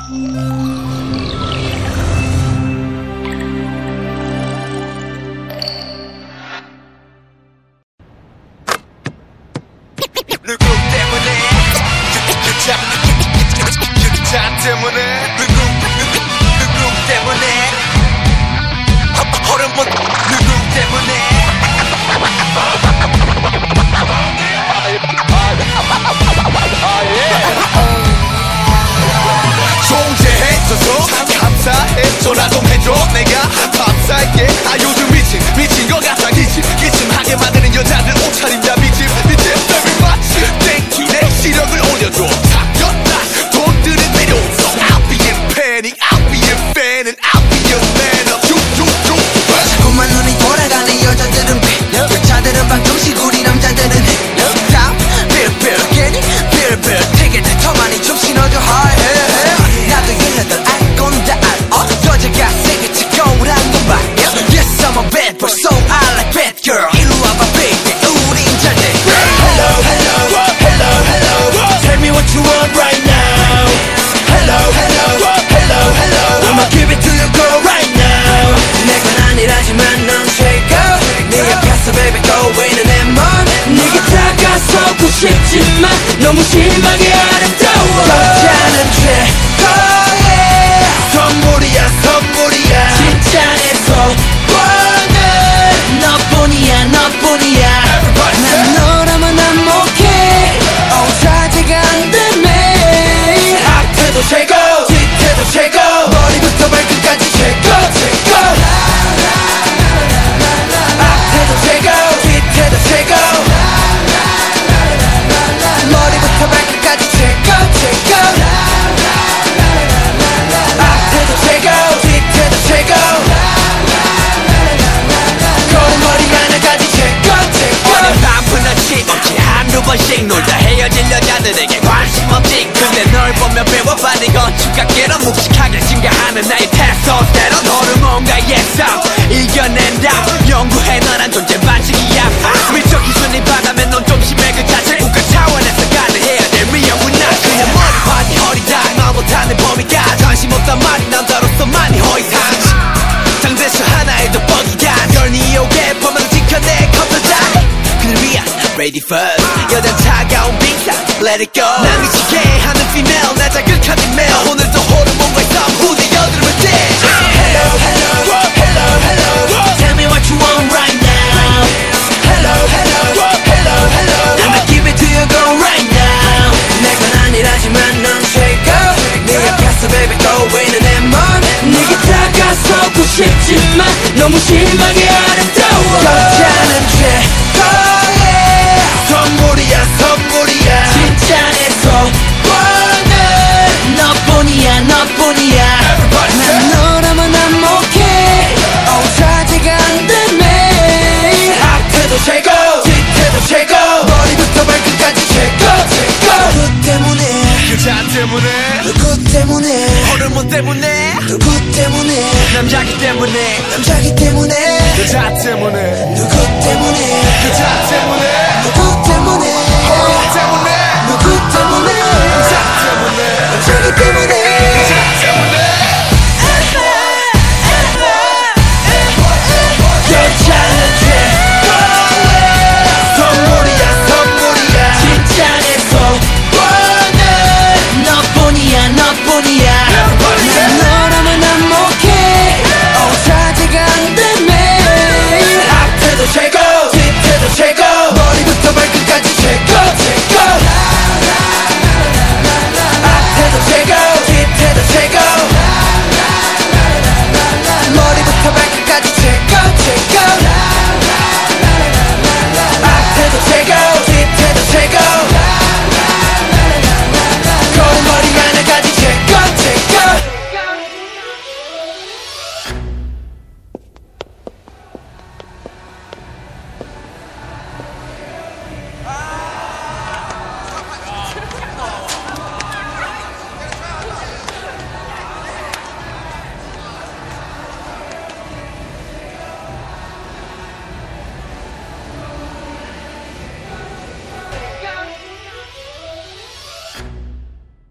누구 때문에 자 때문에 누구 때문에 허름본 누구 때문에 존재해줘서 감사해 전화 좀 해줘 내가 감사할게 아 요즘 미친 것 같아 기침하게 만드는 여자들 옷차림 다 미침 very much thank you 내 시력을 올려줘 사겼다 돈들은 내려오소 I'll be in panic I'll be in fan and I'll be your man up 자꾸만 눈이 돌아가는 여자들은 여자들은 방정식 우리 남자들은 stop 빌빌 되게 더 많이 좀 신어줘 high 나도 얘네들 알 건 다 알아 여자가 세게 치고란 건 봐 Yes I'm a bad boy so I like bad girl 이리 와봐 baby 우린 잘돼 Hello hello hello hello Tell me what you want right now Hello hello hello hello I'ma give it to you girl right now 내건 아니라지만 넌 최고 네 앞에서 baby 떠오르는 내 맘 네가 다가서고 싶지만 너무 심하게 아름다워 여자는 최고의 선물이야 진짜 내 소원은 너뿐이야 난 너라면 안목해 자제가 안 되네 앞에도 최고 뒤에도 최고 머리부터 발끝까지 최고 앞에도 최고 뒤에도 최고 머리부터 발끝까지 최고 앞에도 최고 뒤에도 최고 거울머리 하나까지 최고 어린 반푼어치 없지 한두 번씩 놀다 헤어질 여자들에게 관심 없지 근데 널 보면 배워받은 건축학계로 묵직하게 증가하는 나의 테스토스테론 호르몬과 예상 이겨낸다 연구해 너란 존재 반칙이야 미적 기준이 바다면 넌 좀 심해 그 자체 국가 차원에서 가능해야 될 위험은 나 그냥 머리판이 허리다 말 못하는 범위가 관심 없단 말이 남자로서 많이 허위상 장대수 하나의 돋보기가 널 니옥에 범하는 지켜내 컴퓨터 그를 위한 ready first 여잔 차가운 빙상 let it go 난 미치게 하는 female 나 자극하는 male 오늘도 호르몬과 싸움 후대 여드름을 떼 Hello hello hello hello Tell me what you want right now Hello hello hello hello I'ma give it to you girl right now 내건 아니라지만 넌 최고 네 앞에서 baby 떠오르는 내 맘 네게 다가서고 싶지만 너무 심하게 아름다워 여자는 최고의 선물이야 진짜 내 소원은 너뿐이야 난 너라면 안목해 자제가 안 되네 앞에도 최고 뒤에도 최고 머리부터 발끝까지 최고 누구 때문에 여자 때문에 누구 때문에 호르몬 때문에 누구 때문에 남자기 때문에 여자 때문에 여자 때문에 누구 때문에 여자 때문에 누구 때문에 호르몬 때문에 누구 때문에 여자 때문에 여자기 때문에